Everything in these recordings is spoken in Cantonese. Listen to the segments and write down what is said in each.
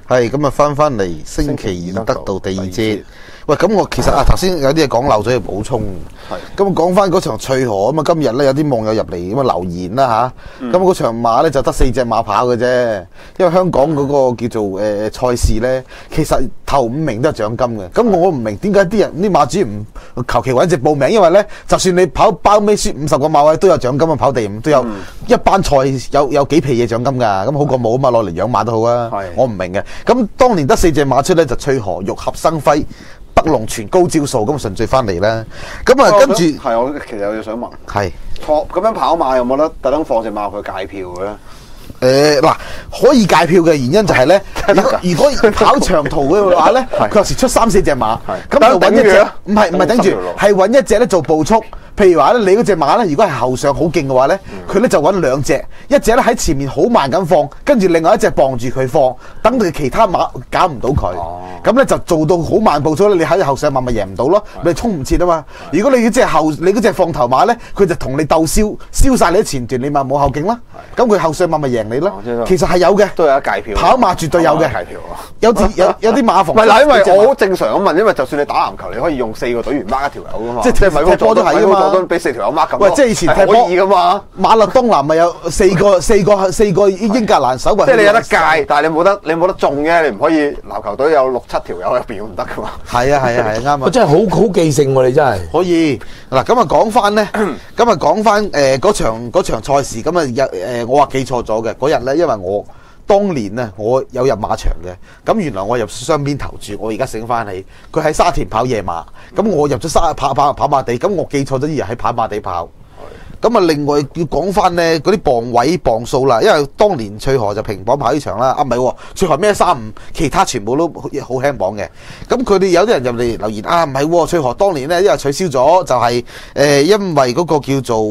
係咁啊，翻嚟星期二得到第二節。喂，咁我其實頭先有啲嘢講漏咗要補充。係。咁講翻嗰場翠河咁啊，今日咧有啲網友入嚟咁啊留言啦吓。咁嗰場馬咧就得4隻馬跑嘅啫，因為香港嗰個叫做賽事咧，其實頭5名都係獎金嘅。咁我唔明點解啲馬主唔求其揾隻報名，因為咧就算你跑包尾輸50個馬位都有獎金啊，跑第5都有一班賽有幾皮嘢獎金㗎。咁好過冇啊嘛，攞嚟養馬都好啊。我唔明嘅。咁當年得4隻馬出咧，就翠河、玉合生輝、北龍泉、高招數，咁順序翻嚟啦。咁啊，跟住係我其實有嘢想問， 係咁樣跑馬有冇得特登放隻馬去戒票嘅咧？ 嗱，可以戒票嘅原因就係咧，如果跑長途嘅話咧，佢有時出3、4隻馬，咁就揾一隻，唔係頂住，係揾一隻咧做步速。譬如話咧，你嗰隻馬咧，如果係後上好勁嘅話咧，佢咧就揾2隻，一隻咧喺前面好慢咁放，跟住另外一隻傍住佢放，等佢其他馬搞唔到佢，咁咧就做到好慢步速咧，你喺後上馬咪贏唔到咯，你衝唔切啊嘛。如果你嗰隻放頭馬咧，佢就同你鬥燒晒你啲前段，你咪冇後勁啦，咁佢後上馬咪贏你咯。其實係有嘅， 都有得戒票， 跑馬絕對有嘅，有啲馬房。 唔係嗱，因為我好正常咁問，因為就算你打籃球，你可以用4個隊員 mark 一條友噶嘛， 即係踢波都係噶嘛。 我都俾4條友 mark 咁。 喂，即係以前踢波可以噶嘛？ 馬勒當拿咪有4個英格蘭手運。 即係你有得戒，但係你冇得中嘅，你唔可以籃球隊有6、7條友入邊唔得噶嘛？ 係啊，啱啊！ 真係好記性喎，你真係可以嗱。咁啊講翻咧，嗰場賽事咁啊我話記錯咗嘅嗰日咧，因為我當年咧我有入馬場嘅，咁原來我入雙邊投注，我而家醒翻起，佢喺沙田跑夜馬，咁我入咗跑馬地，咁我記錯咗以為喺跑馬地跑。咁啊，另外要講翻咧嗰啲磅位磅數啦，因為當年翠河就平磅跑呢場啦，唔係翠河咩35，其他全部都好輕磅嘅。咁佢哋有啲人入嚟留言唔係翠河當年咧，因為取消咗，就係因為嗰個叫做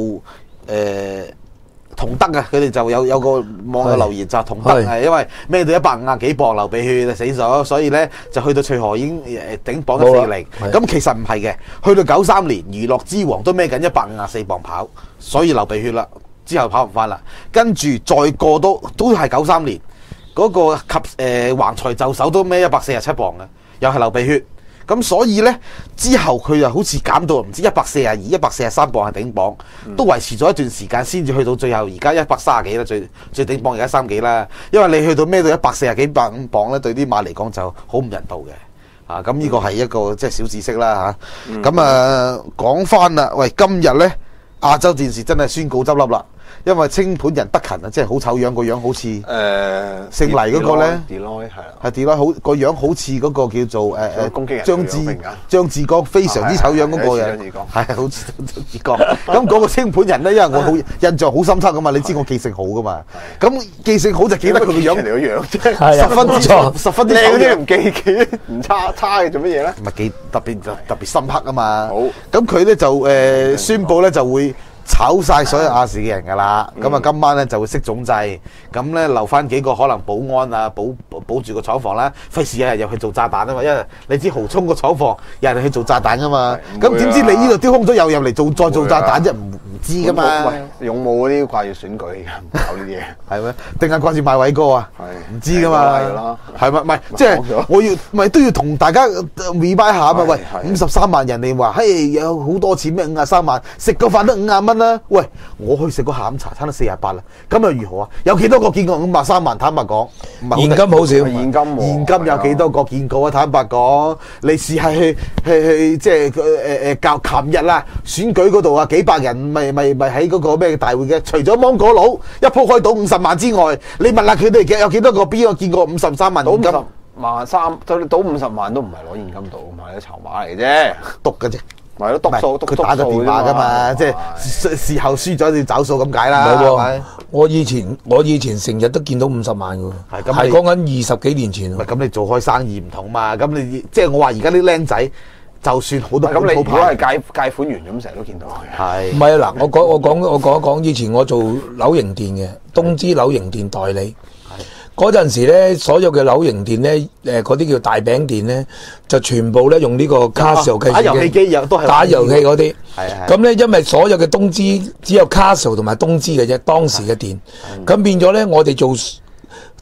同德啊，佢哋就有個網友留言就係同德係因為孭到150幾磅流鼻血就死咗，所以咧就去到翠河已經頂磅140。咁其實唔係嘅，去到93年娛樂之王都孭緊154磅跑，所以流鼻血啦，之後跑唔翻啦。跟住再過都係93年嗰個橫財就手都孭147磅嘅，又係流鼻血。咁所以咧之後佢又好似減到唔知142、143磅係頂磅，都維持咗一段時間先至去到最後而家130幾啦，最頂磅而家3幾啦。因為你去到孭到140幾150磅咧，對啲馬嚟講就好唔人道嘅。咁呢個係一個即係小知識啦嚇。咁講翻啦，喂，今日咧亞洲電視真係宣告執笠啦。因為清盤人德勤啊，即係好醜樣，個樣好似姓黎嗰個咧 ，Deloitte 係 Deloitte 好個樣好似嗰個叫做攻擊人張志剛非常之醜樣嗰個嘅，係好似張志剛。咁嗰個清盤人咧，因為我好印象好深刻噶嘛，你知我記性好噶嘛，咁記性好就記得佢個樣嚟個樣啫，十分之靚啲唔記唔差嘅做乜嘢咧？ 唔係記特別深刻啊嘛。好，咁佢咧就宣佈咧就會炒晒所有亞視嘅人噶啦，咁今晚咧就會熄總制，咁咧留翻幾個可能保安啊，保住個廠房啦，費事有人入去做炸彈啊嘛，因為你知蠔涌個廠房有人去做炸彈噶嘛，咁點知你呢度丟空咗又入嚟再做炸彈啫？唔知噶嘛。 勇武嗰啲掛住選舉而家唔搞呢啲嘢， 係咩？定係掛住賣偉哥啊？唔知噶嘛。係咪？唔係即係我要咪都要同大家 remind 下啊嘛。喂，53萬人哋話，嘿有好多錢咩？53萬食個飯都50蚊啦，喂，我去食個下午茶餐都48啦，咁又如何啊？有幾多個見過53萬？坦白講， 現金好少， 現金有幾多個見過啊？坦白講，你試下去即係教琴日啦，選舉嗰度啊，幾百人咪喺嗰個咩大會嘅？除咗芒果佬一鋪開到50萬之外，你問下佢哋嘅有幾多個邊個見過53萬現金 ？53萬3，就你賭50萬都唔係攞現金賭，買啲籌碼嚟啫， 篤嘅啫。 咪咯，篤數， 佢打咗電話噶嘛，即係事後輸咗要找數咁解啦。 唔係喎，我以前成日都見到50萬嘅喎，係講緊20幾年前。 咁你做開生意唔同嘛，咁你即係我話而家啲僆仔，就算好多咁你如果係介款員咁，成日都見到佢。係唔係啊？嗱，我講一講，以前我做柳營店嘅，東芝柳營店代理。嗰陣時咧，所有嘅柳營店咧，嗰啲叫大餅店咧，就全部咧用呢個卡士計算機，打遊戲機又都係打遊戲嗰啲。咁咧，因為所有嘅東芝只有 Castle 同埋東芝嘅啫，當時嘅店。咁變咗咧，我哋做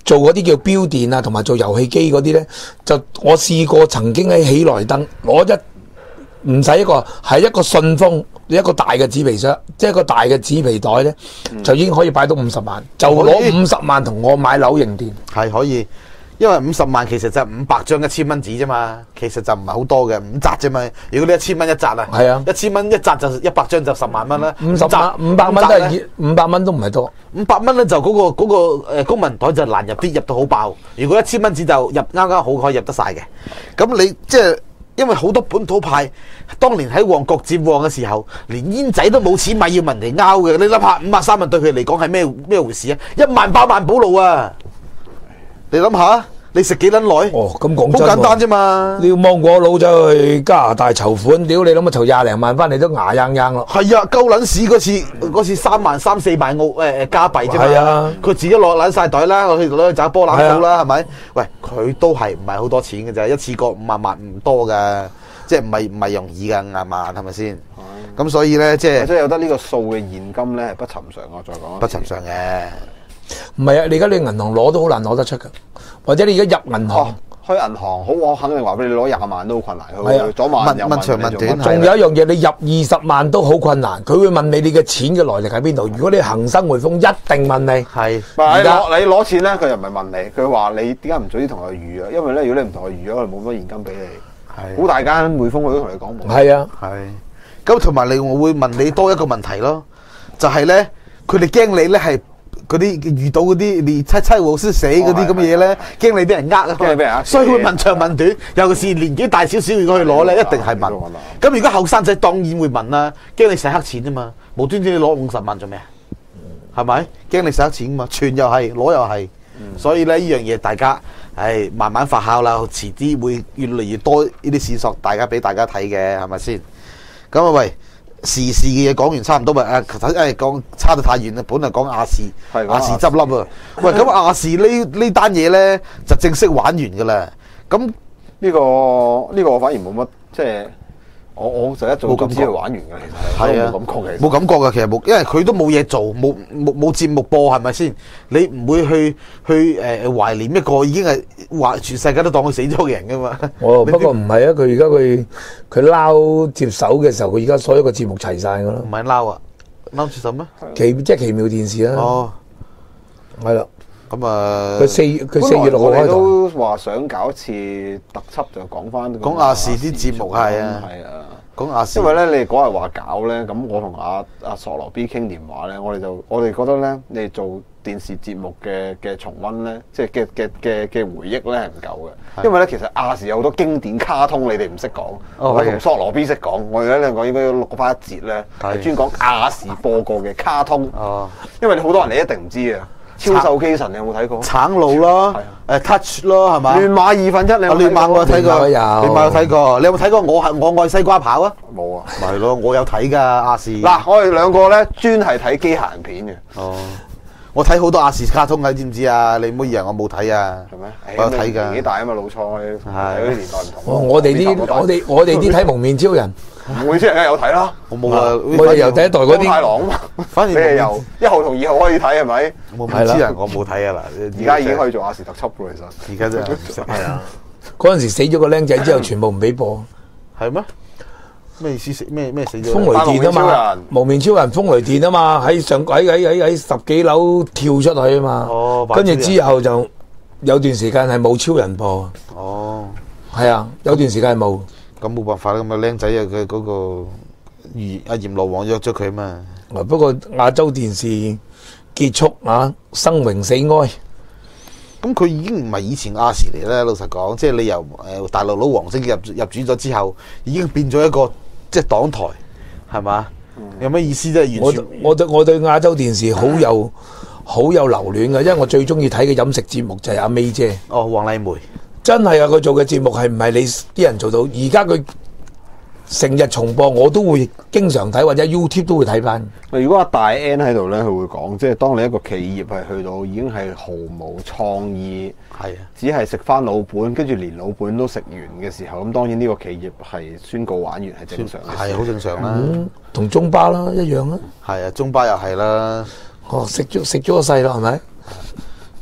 做嗰啲叫標電啊，同埋做遊戲機嗰啲咧，就我試過曾經喺喜來登攞唔使一個係一個信封，一個大嘅紙皮箱，即係一個大嘅紙皮袋咧，就已經可以擺到50萬，就攞50萬同我買柳營電， 係可以。因為50萬其實就500張1000蚊紙啫嘛，其實就唔係好多嘅5紮啫嘛。如果你1000蚊一紮啊， 係啊 ，1000蚊一紮就100張就10萬蚊啦。 500蚊都係500蚊都唔係多。 500蚊咧就嗰個公民袋就難入啲，入到好爆。如果1000蚊紙就入啱啱好可以入得晒嘅。咁你即係因為好多本土派當年喺旺角佔旺嘅時候，連煙仔都冇錢買，要問人哋拗嘅。你諗下53蚊對佢嚟講係咩回事啊？1萬8萬保路啊！你諗下，你食幾撚耐？ 哦，咁講真， 好簡單啫嘛。 你要芒果佬走去加拿大籌款，屌你諗下籌20零萬翻嚟都牙硬硬咯。 係啊，鳩撚屎嗰次3萬3、4萬加幣啫嘛。係啊， 佢自己攞撚晒袋啦，攞去找波攬數啦，係咪？喂，佢都係唔係好多錢嘅啫？一次過5萬唔多㗎，即係唔係容易㗎5萬係咪先？咁所以咧，即係有得呢個數嘅現金咧係不尋常啊！再講不尋常嘅。 唔係啊，你而家你銀行攞都好難攞得出㗎，或者你而家入銀行。 去銀行好，我肯定話俾你攞20萬都好困難。佢左問右問長問短， 仲有一樣嘢，你入20萬都好困難。佢會問你嘅錢嘅來歷喺邊度。如果你恒生匯豐一定問你係。 你攞錢咧，佢又唔係問你，佢話你點解唔早啲同佢預約？因為咧，如果你唔同佢預約，佢冇乜現金俾你。好大間匯豐佢都同你講冇。 係啊， 係。咁同埋我會問你多一個問題咯，就係咧，佢哋驚你咧係。嗰啲遇到嗰啲你七護師死嗰啲咁嘅嘢咧，驚你俾人呃啊，所以會問長問短。尤其是年紀大少少，如果去攞咧，一定係問。咁如果後生仔當然會問啦，驚你洗黑錢啊嘛，無端端你攞50萬做咩啊？係咪？驚你洗黑錢啊嘛，存又係，攞又係。所以咧呢樣嘢大家慢慢發酵啦，遲啲會越嚟越多呢啲線索，俾大家睇嘅係咪先？咁啊喂！時事嘅嘢講完差唔多咪講差得太遠啦，本嚟講亞視執笠啊！喂，咁亞視呢單嘢咧就正式玩完噶啦。咁呢個我反而冇乜，即係我就一早咁知佢玩完嘅，其實係啊，冇感覺嘅，其實冇，因為佢都冇嘢做，冇節目播，係咪先？你唔會去懷念一個已經係話全世界都當佢死咗嘅人噶嘛？ 不過唔係啊，佢而家佢撈接手嘅時候，佢而家所有個節目齊晒噶啦。 唔係撈啊，撈接手咩？ 即係奇妙電視啦。哦，係啦。 咁啊， 佢4月6號開都話想搞一次特輯，就講亞視啲節目係啊，講亞視。 因為咧，你嗰日話搞咧，咁我同阿索羅 B 傾電話咧，我哋覺得咧，你做電視節目嘅重溫咧，即係嘅回憶咧係唔夠嘅。因為咧，其實亞視有好多經典卡通，你哋唔識講，我同索羅 B 識講。我哋兩個應該要錄翻一節咧，係專講亞視播過嘅卡通。哦，因為好多人你一定唔知啊。超獸機神你有冇睇過？橙路咯，Touch 咯，係嘛？亂馬1/2你有冇睇過？亂馬我睇過，亂馬有睇過。你有冇睇過我愛西瓜跑啊？冇啊。咪係咯，我有睇㗎亞視。嗱，我哋兩個咧專係睇機械人片嘅。哦，我睇好多亞視卡通嘅，知唔知啊？你唔好以為我冇睇啊。係咩？我有睇㗎。年紀大啊嘛，老蔡係嗰啲年代唔同。我哋啲睇蒙面超人。蒙面超人梗係有睇啦。我冇啊。我哋由第一代嗰啲。太郎啊嘛。反而你係由1號同2號可以睇係咪？蒙面超人我冇睇啊嗱。而家已經可以做亞視特輯㗎其實。而家真係係啊。嗰陣時死咗個僆仔之後，全部唔俾播。係咩？咩意思？死咩死咗？風雷電啊嘛，蒙面超人風雷電啊嘛，喺10幾樓跳出去啊嘛。哦。跟住之後就有段時間係冇超人播。哦。係啊，有段時間係冇。咁冇辦法啦，咁啊僆仔啊，佢嗰個阿閻羅王約咗佢啊嘛。不過亞洲電視結束啊，生榮死哀。咁佢已經唔係以前亞視嚟啦，老實講，即係你由大陸佬黃色入主咗之後，已經變咗一個即係黨台，係嘛？有咩意思啫？完全我對亞洲電視好有留戀嘅，因為我最中意睇嘅飲食節目就係阿 May 姐。哦，黃麗梅。真係啊！佢做嘅節目係唔係你啲人做到？而家佢成日重播，我都會經常睇，或者 YouTube 都會睇翻。如果阿大 N 喺度咧，佢會講，即係當你一個企業係去到已經係毫無創意，係啊，只係食翻老本，跟住連老本都食完嘅時候，咁當然呢個企業係宣告玩完係正常嘅，係好正常啦。同中巴啦一樣啦。係啊，中巴又係啦。哦，食咗個勢啦，係咪？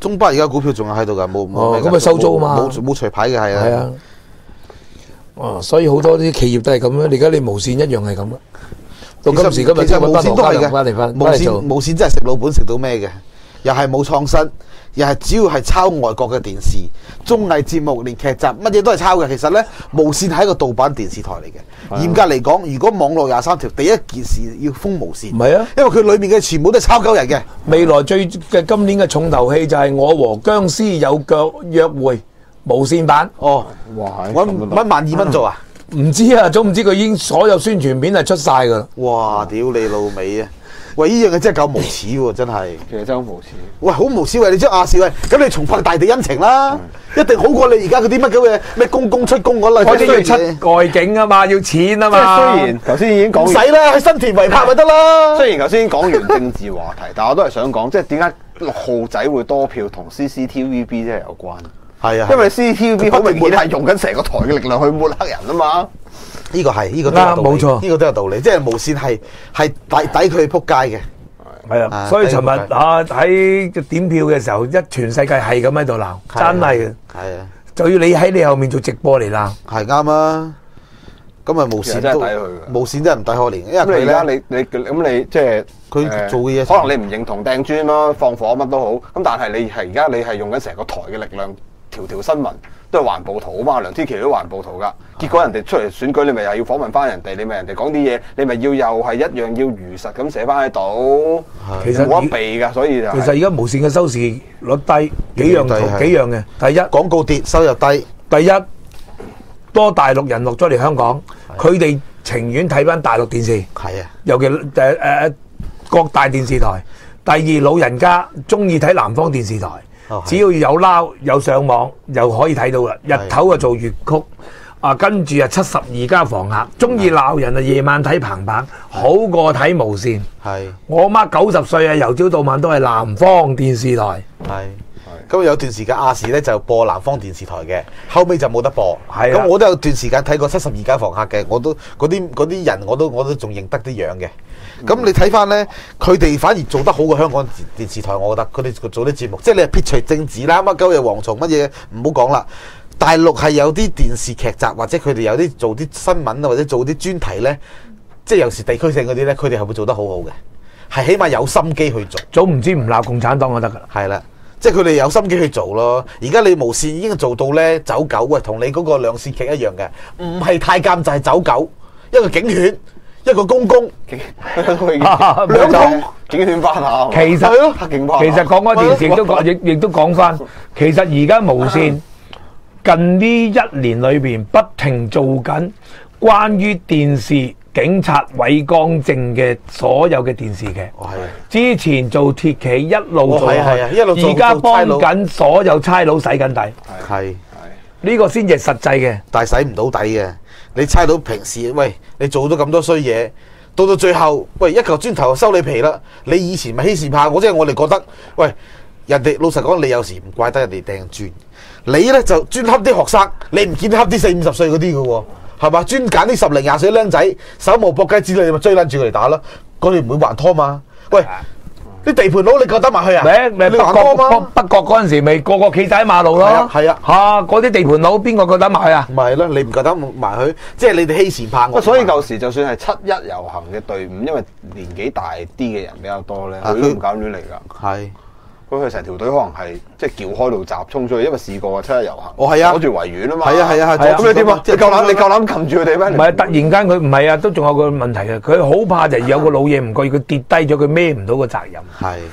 中巴而家股票仲係喺度㗎，冇咁咪收租嘛， 冇除牌嘅係啊。 係啊。所以好多啲企業都係咁樣，而家你無線一樣係咁啦。到今時今日， 其實無線都係嘅，無線真係食老本食到咩嘅，又係冇創新，又係主要係抄外國嘅電視、綜藝節目、連劇集乜嘢都係抄嘅。其實咧，無線係一個盜版電視台嚟嘅。嚴格嚟講，如果網絡23條，第一件事要封無線。 唔係啊， 因為佢裏面嘅全部都係抄鳩人嘅。 未來今年嘅重頭戲就係《我和僵屍有腳約會》無線版。 哦， 哇！ 揾12000蚊做啊？ 唔知啊，總唔知佢已經所有宣傳片係出晒㗎啦。 哇！屌你老味啊！喂，呢樣嘢真係夠無恥喎，真係。 其實真係好無恥。 喂，好無恥喂！你將亞視喂，咁你重拍大地恩情啦，一定好過你而家嗰啲乜嘅咩公公出宮嗰類。 嗰啲要出外景啊嘛，要錢啊嘛。 即係雖然頭先已經講唔使啦，喺新田圍拍咪得啦。 雖然頭先講完政治話題，但我都係想講，即係點解6號仔會多票同 CCTVB 真係有關。 係啊， 因為 CCTV 好明顯係用緊成個台嘅力量去抹黑人啊嘛。 呢個係呢個都有道理， 冇錯， 呢個都有道理。即係無線係抵佢撲街嘅。 係啊，所以尋日喺點票嘅時候，全世界係咁喺度鬧，真係嘅。 係啊， 就要你喺你後面做直播嚟鬧。 係啱啊。咁啊無線都無線真係唔抵可憐，因為佢而家你即係佢做嘅嘢， 可能你唔認同掟磚咯、放火乜都好。咁但係而家你係用緊成個台嘅力量，條新聞都係環暴徒啊嘛，梁天琦都環暴徒㗎。結果人哋出嚟選舉，你咪又要訪問翻人哋，你咪人哋講啲嘢，你咪又係一樣要如實咁寫翻喺度。 其實冇得避㗎，所以就其實而家無線嘅收視率低，幾樣嘅。第一， 廣告跌，收入低。 第一，多大陸人落咗嚟香港，佢哋情願睇翻大陸電視。 係啊， 尤其各大電視台。第二，老人家中意睇南方電視台。只要有撈有上網，又可以睇到啦。日頭就做粵曲，跟住72家房客，中意鬧人啊！夜晚睇澎湃，好過睇無線。係我媽90歲啊，由朝到晚都係南方電視台。係咁有段時間亞視咧就播南方電視台嘅，後尾就冇得播。 係咁我都有段時間睇過72家房客嘅，我都嗰啲人我都仲認得啲樣嘅。咁你睇翻咧，佢哋反而做得好過香港電視台，我覺得佢哋做啲節目，即係你係撇除政治啦，乜鳩嘢蝗蟲乜嘢唔好講啦。大陸係有啲電視劇集，或者佢哋有啲做啲新聞啊，或者做啲專題咧，即係有時地區性嗰啲咧，佢哋係會做得好好嘅，係起碼有心機去做。 早唔知唔鬧共產黨就得㗎啦。 係啦，即係佢哋有心機去做咯。而家你無線已經做到咧走狗喂，同你嗰個兩線劇一樣嘅，唔係太監就係走狗，一個警犬。一個公公， 兩公警犬班下。 其實講開電視亦都講翻，其實而家無線近呢1年裏邊不停做緊關於電視警察偉光正嘅所有嘅電視劇。之前做鐵騎一路做，而家幫緊所有差佬洗緊底。係呢個先至係實際嘅， 但係洗唔到底嘅。你猜到平時喂，你做咗咁多衰嘢，到最後喂一嚿磚頭收你皮啦！你以前咪欺善怕惡，即係我哋覺得喂，人哋老實講，你有時唔怪得人哋掟磚，你咧就專恰啲學生，你唔見得恰啲40-50歲嗰啲嘅喎，係嘛？專揀啲10零20歲僆仔，手無搏雞之類，你咪追撚住佢嚟打咯，佢哋唔會還拖嘛？喂！啲地盤佬你夠得埋去啊？ 北角嗰陣時咪個企晒喺馬路咯。 係啊， 嗰啲地盤佬邊個夠得埋去啊？ 唔係咯，你唔夠得埋去，即係你哋欺善怕惡。 所以舊時就算係7·1遊行嘅隊伍，因為年紀大啲嘅人比較多咧，佢都唔敢亂嚟㗎。係。佢成條隊可能係即係撬開路閘衝出去，因為試過7·1遊行。 係啊， 阻住維園啊嘛。 係啊。 咁你點啊？你夠膽撳住佢哋咩？ 唔係突然間佢唔係啊，都仲有個問題嘅。佢好怕就有個老嘢唔覺意，佢跌低咗，佢孭唔到個責任。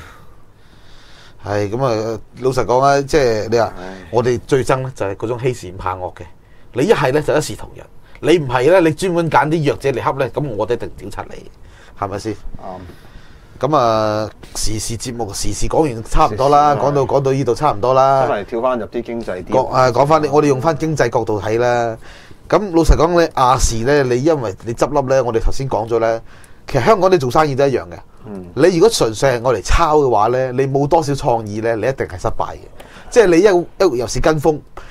係咁啊！老實講啊，即係你話我哋最憎咧就係嗰種欺善怕惡嘅。你一係咧就一視同仁，你唔係咧，你專門揀啲弱者嚟恰咧，咁我哋一定屌柒你，係咪先？咁啊，時事節目時事講完差唔多啦，講到呢度差唔多啦。 咁嚟跳翻入啲經濟啲。 講翻我哋用翻經濟角度睇啦。咁老實講咧，亞視咧，你因為你執笠咧，我哋頭先講咗咧，其實香港你做生意都一樣嘅。你如果純粹係我嚟抄嘅話咧，你冇多少創意咧，你一定係失敗嘅。即係你一又是跟風，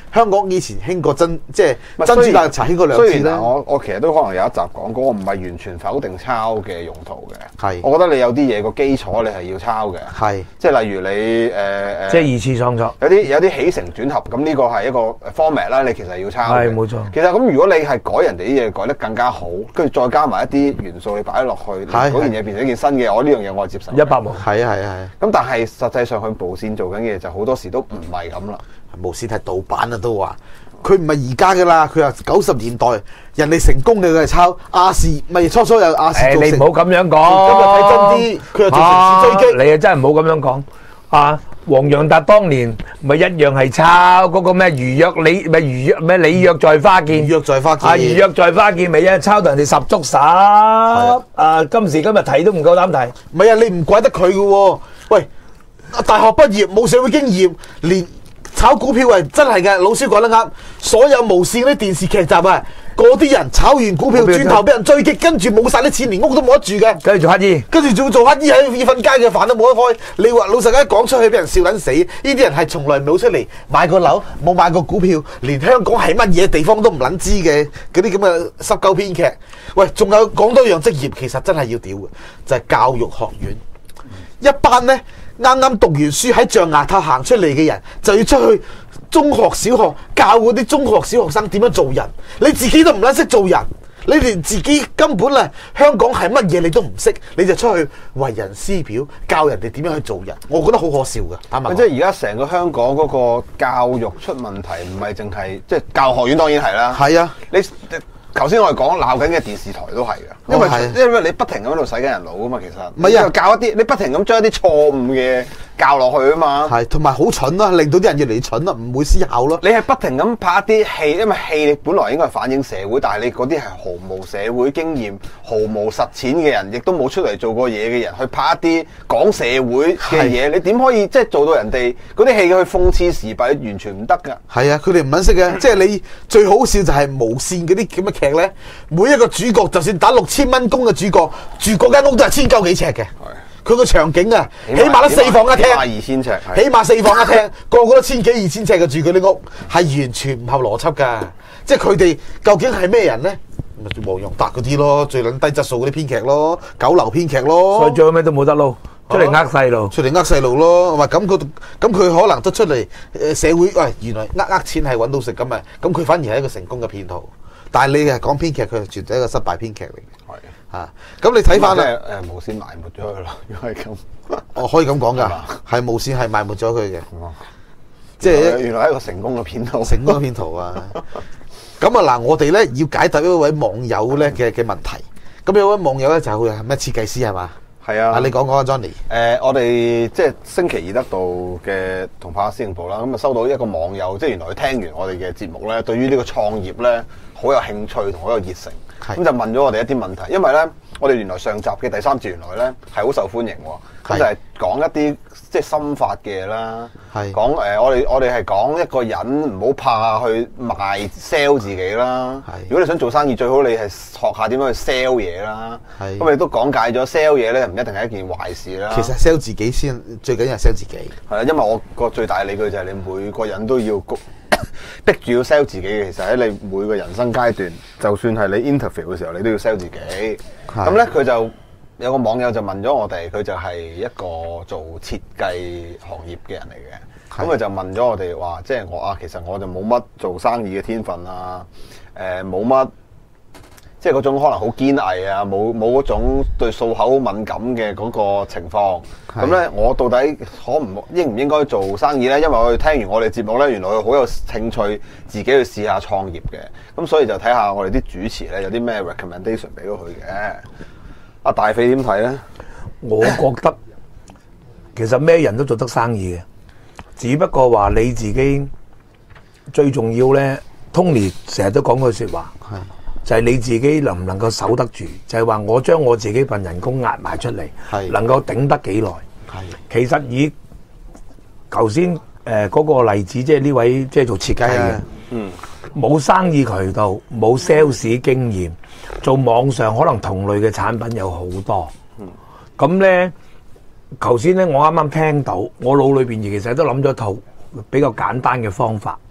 香港以前興過珍珠奶茶興過兩次雖然啦。 我其實都可能有一集講過，我唔係完全否定抄嘅用途嘅。 係我覺得你有啲嘢個基礎你係要抄嘅。 係即係例如你即係二次創作。 有啲起承轉合，咁呢個係一個 format 啦，你其實要抄嘅。 係冇錯。 其實咁如果你係改人哋啲嘢改得更加好，跟住再加埋一啲元素你擺落去，嗰件嘢變成一件新嘅，我呢樣嘢我係接受。 100毛。 係啊。 咁但係實際上佢無線做緊嘅嘢就好多時都唔係咁啦。 無線係盜版啊，都話佢唔係而家噶啦，佢話90年代人哋成功嘅佢係抄亞視，咪初初有亞視做成。 你唔好咁樣講。 今日睇真啲，佢又做城市追擊。 你啊真係唔好咁樣講啊！黃洋達當年咪一樣係抄嗰個咩如約你約在花劍， 如約在花劍啊，如約在花劍咪一抄到人哋十足十啊！今時今日睇都唔夠膽睇。 唔係啊，你唔怪得佢嘅喎。喂，大學畢業冇社會經驗，連炒股票係真係嘅。老師講得啱，所有無線嗰啲電視劇集啊，嗰啲人炒完股票轉頭俾人追擊，跟住冇晒啲錢，連屋都冇得住嘅。 跟住做乞衣， 跟住仲要做乞衣，喺瞓街嘅飯都冇得開。你話老實講講出去俾人笑撚死，呢啲人係從來冇出嚟買過樓，冇買過股票，連香港係乜嘢地方都唔撚知嘅嗰啲咁嘅濕鳩編劇。喂，仲有講多樣職業，其實真係要屌嘅，就係教育學院一班呢。啱啱讀完書喺象牙塔行出嚟嘅人，就要出去中學、小學教嗰啲中學、小學生點樣做人。你自己都唔撚識做人，你連自己根本啊香港係乜嘢你都唔識，你就出去為人師表，教人哋點樣去做人。我覺得好可笑㗎。啱唔啱？ 即係而家成個香港嗰個教育出問題，唔係淨係即係教學院當然係啦。 係啊， 你頭先我哋講鬧緊嘅電視台都係嘅，因為你不停咁喺度洗緊人腦啊嘛，其實唔係啊， 教一啲你不停咁將一啲錯誤嘅教落去啊嘛， 係同埋好蠢啦，令到啲人越嚟越蠢啦，唔會思考咯。 你係不停咁拍一啲戲，因為戲你本來應該係反映社會，但係你嗰啲係毫無社會經驗、毫無實踐嘅人，亦都冇出嚟做過嘢嘅人，去拍一啲講社會嘅嘢，你點可以即係做到人哋嗰啲戲去諷刺時弊，完全唔得㗎。 係啊，佢哋唔撚識嘅，即係你最好笑就係無線嗰啲咁嘅劇咧，每一個主角就算打6000蚊工嘅主角，住嗰間屋都係千鳩幾尺嘅。佢個場景啊，起碼都4房一廳， 起碼2000尺， 起碼4房一廳，個個都1000幾2000尺嘅住嗰啲屋，係完全唔合邏輯㗎。即係佢哋究竟係咩人咧？咪黃洋達嗰啲咯，最撚低質素嗰啲編劇咯，九流編劇咯。 所以最後尾都冇得撈，出嚟呃細路， 出嚟呃細路咯。話咁佢可能都出嚟社會，喂，原來呃錢係揾到食咁啊！咁佢反而係一個成功嘅騙徒。但係你係講編劇，佢係絕對一個失敗編劇嚟嘅。係啊，咁你睇翻啦， 無線埋沒咗佢咯，如果係咁， 我可以咁講㗎，係無線係埋沒咗佢嘅，即係原來係一個成功嘅騙徒， 成功嘅騙徒啊！咁啊嗱，我哋咧要解答一位網友咧嘅問題。咁有位網友咧就係咩設計師係嘛？ 係啊， 你講啊 Johnny。 我哋即係星期二得到嘅同拍司令部啦，咁啊收到一個網友，即係原來佢聽完我哋嘅節目咧，對於呢個創業咧好有興趣同好有熱誠，咁就問咗我哋一啲問題。因為咧，我哋原來上集嘅第3節原來咧係好受歡迎喎，咁就係講一啲即係心法嘅嘢啦，講我哋係講一個人唔好怕去賣 sell 自己啦。如果你想做生意，最好你係學下點樣去 sell 嘢啦。咁我哋都講解咗 sell 嘢咧，唔一定係一件壞事啦。 其實 sell 自己先最緊要係 sell 自己。 係啊，因為我個最大嘅理據就係你每個人都要逼住要 sell 自己嘅。其實喺你每個人生階段，就算係你 interview 嘅時候，你都要 sell 自己。咁咧佢就有個網友就問咗我哋，佢就係一個做設計行業嘅人嚟嘅。咁佢就問咗我哋話，即係我其實我就冇乜做生意嘅天分啊，冇乜即係嗰種可能好堅毅啊，冇嗰種對數口敏感嘅嗰個情況。咁咧，我到底應唔應該做生意咧？因為我哋聽完我哋節目咧，原來佢好有興趣自己去試下創業嘅。咁所以就睇下我哋啲主持咧有啲咩 recommendation 俾到佢嘅。阿大飛點睇咧？ 我覺得其實咩人都做得生意嘅，只不過話你自己最重要咧。Tony 成日都講句説話，就係你自己能唔能夠守得住，就係話我將我自己份人工壓埋出嚟，能夠頂得幾耐。其實以頭先嗰個例子，即係呢位即係做設計嘅，冇生意渠道，冇 sales 經驗，做網上可能同類嘅產品有好多。咁咧，頭先咧我啱啱聽到，我腦裏邊其實都諗咗一套比較簡單嘅方法。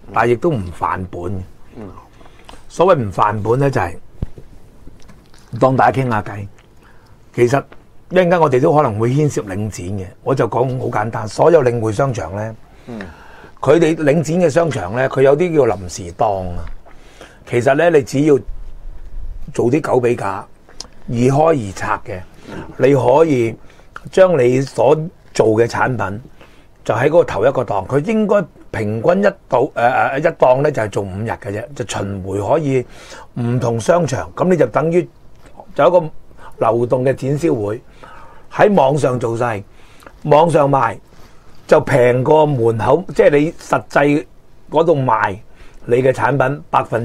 但係亦都唔犯本嘅。所謂唔犯本咧，就係當大家傾下偈。其實一陣間我哋都可能會牽涉領展嘅，我就講好簡單，所有領匯商場咧，佢哋領展嘅商場咧，佢有啲叫臨時檔啊。其實咧，你只要做啲九比價，易開易拆嘅，你可以將你所做嘅產品就喺嗰個頭一個檔，佢應該平均一檔咧就係做5日嘅啫，就巡迴可以唔同商場，咁你就等於就有一個流動嘅展銷會喺網上做晒，網上賣就平過門口，即係你實際嗰度賣你嘅產品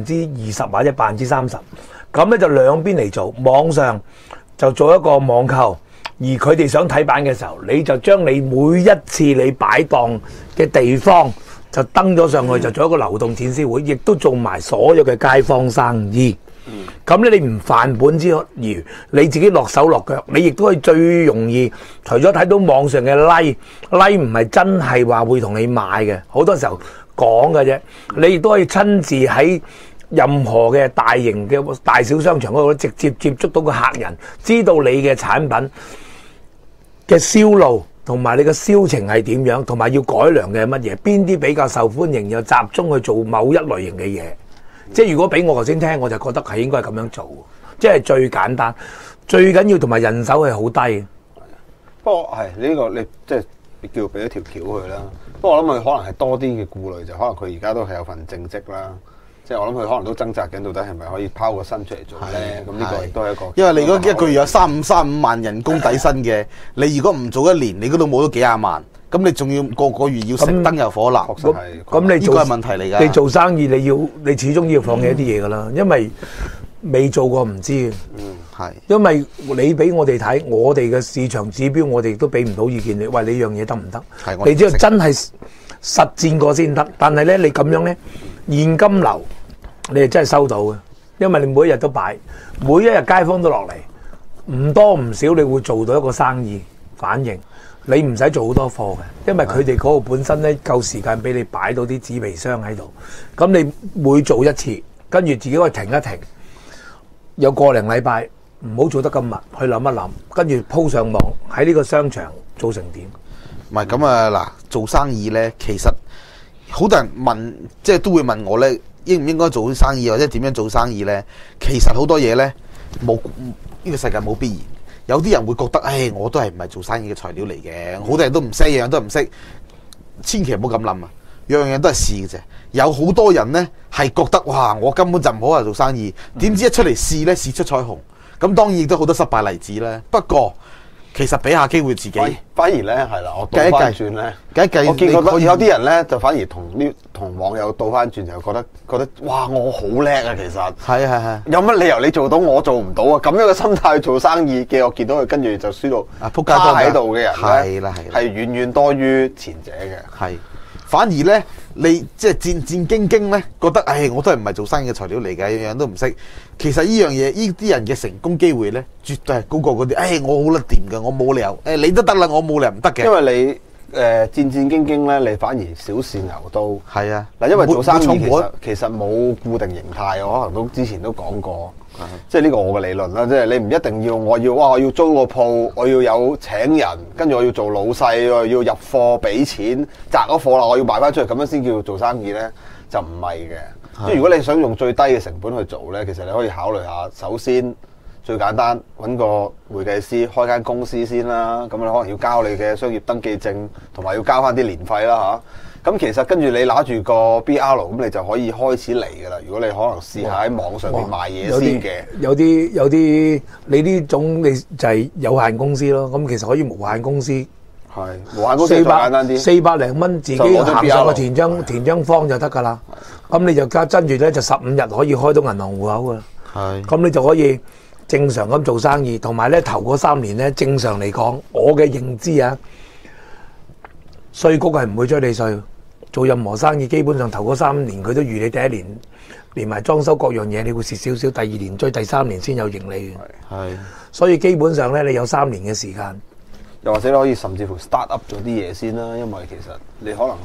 20%或者30%，咁咧就兩邊嚟做，網上就做一個網購。而佢哋想睇版嘅時候，你就將你每一次你擺檔嘅地方就登咗上去，就做一個流動展銷會，亦都做埋所有嘅街坊生意。咁咧你唔犯本之餘，你自己落手落腳，你亦都係最容易。除咗睇到網上嘅 like 唔係真係話會同你買嘅，好多時候講嘅啫。你亦都可以親自喺任何嘅大型嘅大小商場嗰度直接接觸到個客人，知道你嘅產品嘅銷路同埋你嘅銷情係點樣，同埋要改良嘅係乜嘢，邊啲比較受歡迎，又集中去做某一類型嘅嘢。即係如果俾我頭先聽，我就覺得係應該係咁樣做，即係最簡單、最緊要，同埋人手係好低。 不過係呢個你即係叫俾一條橋佢啦。不過我諗佢可能係多啲嘅顧慮，就可能佢而家都係有份正職啦。即係我諗佢可能都掙扎緊，到底係咪可以拋個身出嚟做咧？咁呢個亦都係一個。 因為你如果一個月有35萬人工底薪嘅，你如果唔做1年，你嗰度冇咗幾廿萬，咁你仲要個月要熄燈油火蠟， 咁你做呢個係問題嚟㗎。 你做生意你始終要放棄一啲嘢㗎啦，因為未做過唔知。 係。 因為你俾我哋睇，我哋嘅市場指標，我哋都俾唔到意見你。喂，你樣嘢得唔得？你只要真係實戰過先得。但係咧，你咁樣咧，現金流你係真係收到嘅，因為你每一日都擺，每一日街坊都落嚟，唔多唔少，你會做到一個生意反應。你唔使做好多貨嘅，因為佢哋嗰個本身咧夠時間俾你擺到啲紙皮箱喺度。咁你每做一次，跟住自己可以停一停，有個零禮拜，唔好做得咁密，去諗一諗，跟住鋪上網喺呢個商場做成點？ 唔係咁啊！嗱，做生意咧，其實好多人問，即係都會問我咧，應唔應該做生意或者點樣做生意咧？其實好多嘢咧，冇呢個世界冇必然。有啲人會覺得，唉，我都係唔係做生意嘅材料嚟嘅，好多人都唔識，樣樣都唔識，千祈唔好咁諗啊！樣樣都係試嘅啫。有好多人咧係覺得，哇！我根本就唔好係做生意，點知一出嚟試咧，試出彩虹。咁當然亦都好多失敗例子啦。不過其實俾下機會自己， 反而咧係啦，我倒翻轉咧，我見過有啲人咧就反而同網友倒翻轉，就覺得哇，我好叻啊！其實係有乜理由你做到我做唔到啊？咁樣嘅心態去做生意嘅，我見到佢跟住就輸到仆街趴喺度嘅人咧， 係遠遠多於前者嘅。 係反而咧，你即係戰戰兢兢咧，覺得唉，我都係唔係做生意嘅材料嚟嘅，樣樣都唔識。其實呢樣嘢，呢啲人嘅成功機會咧，絕對係高過嗰啲。唉，我好得掂嘅，我冇理由。你都得啦，我冇理由唔得嘅。 因為你戰戰兢兢咧，你反而小試牛刀。 係啊， 嗱，因為做生意其實冇固定形態，我可能都之前都講過。即係呢個我嘅理論啦，即係你唔一定要我要租個鋪，我要有請人，跟住我要做老細，我要入貨俾錢，摘咗貨啦，我要賣翻出去，咁樣先叫做生意咧，就唔係嘅。即係如果你想用最低嘅成本去做咧，其實你可以考慮下，首先最簡單揾個會計師開間公司先啦，咁你可能要交你嘅商業登記證，同埋要交翻啲年費啦嚇。咁其實跟住你拿住個 BR， 咁你就可以開始嚟㗎啦。如果你可能試下喺網上面賣嘢先嘅， 有啲你呢種你就係有限公司咯。咁其實可以無限公司， 係無限公司最簡單啲 ，400零蚊自己行上個填張方就得㗎啦。咁你就跟住咧就15日可以開到銀行戶口㗎啦。 係， 咁你就可以正常咁做生意，同埋咧頭嗰3年咧正常嚟講，我嘅認知啊，稅局係唔會追你稅。做任何生意，基本上頭嗰3年佢都預你第1年連埋裝修各樣嘢，你會蝕少少。第2年追，第3年先有盈利嘅。係，所以基本上咧，你有3年嘅時間。 又或者你可以甚至乎 start up 咗啲嘢先啦，因為其實你可能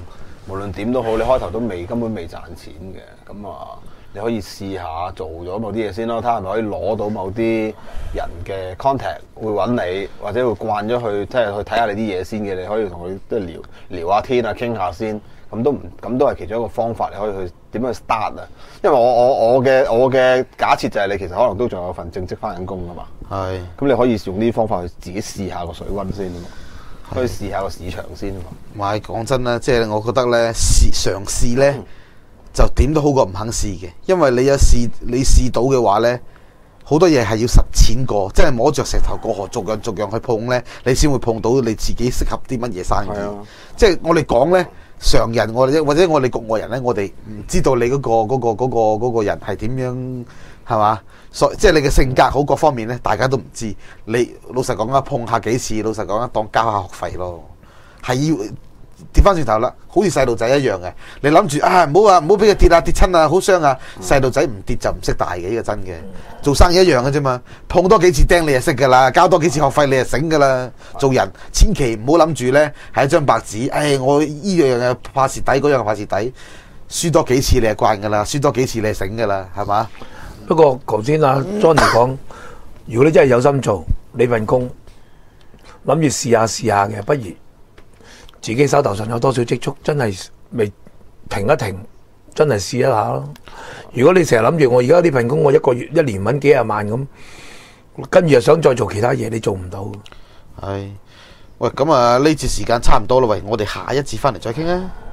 無論點都好，你開頭都根本未賺錢嘅，咁啊，你可以試下做咗某啲嘢先咯，睇下係咪可以攞到某啲人嘅 contact 會揾你，或者會慣咗去即係去睇下你啲嘢先嘅，你可以同佢即係聊下天啊，傾下先，咁都係其中一個方法，你可以去點樣去 start 啊？因為我嘅假設就係你其實可能都仲有份正職翻緊工噶嘛， 係。 咁你可以用呢啲方法去自己試下個水溫先啊嘛。可以試下個市場先喎。 唔係講真啦，即係我覺得咧嘗試咧就點都好過唔肯試嘅，因為你試到嘅話咧，好多嘢係要實踐過，即係摸着石頭過河，逐樣去碰咧，你先會碰到你自己適合啲乜嘢生意。即係我哋講咧，常人或者我哋局外人咧，我哋唔知道你嗰個人係點樣係嘛？即係你嘅性格好各方面咧，大家都唔知。你老實講啊，碰下幾次，老實講啊，當交下學費咯。係要跌翻轉頭啦，好似細路仔一樣嘅。你諗住啊，唔好俾佢跌親啊，好傷啊！細路仔唔跌就唔識大嘅，呢個真嘅。做生意一樣嘅啫嘛，碰多幾次釘你就識噶啦，交多幾次學費你就醒噶啦。做人千祈唔好諗住咧係一張白紙，我依樣嘢怕蝕底，嗰樣怕蝕底。輸多幾次你係慣噶啦，輸多幾次你係醒噶啦，係嘛？ 不過頭先阿 Johnny 講，如果你真係有心做你份工，諗住試下嘅，不如自己手頭上有多少積蓄，真係未停一停，真係試一下咯。如果你成日諗住我而家呢份工，我一個月一年揾幾廿萬咁，跟住又想再做其他嘢，你做唔到。 係，喂，咁啊呢節時間差唔多啦，喂，我哋下一節翻嚟再傾啊。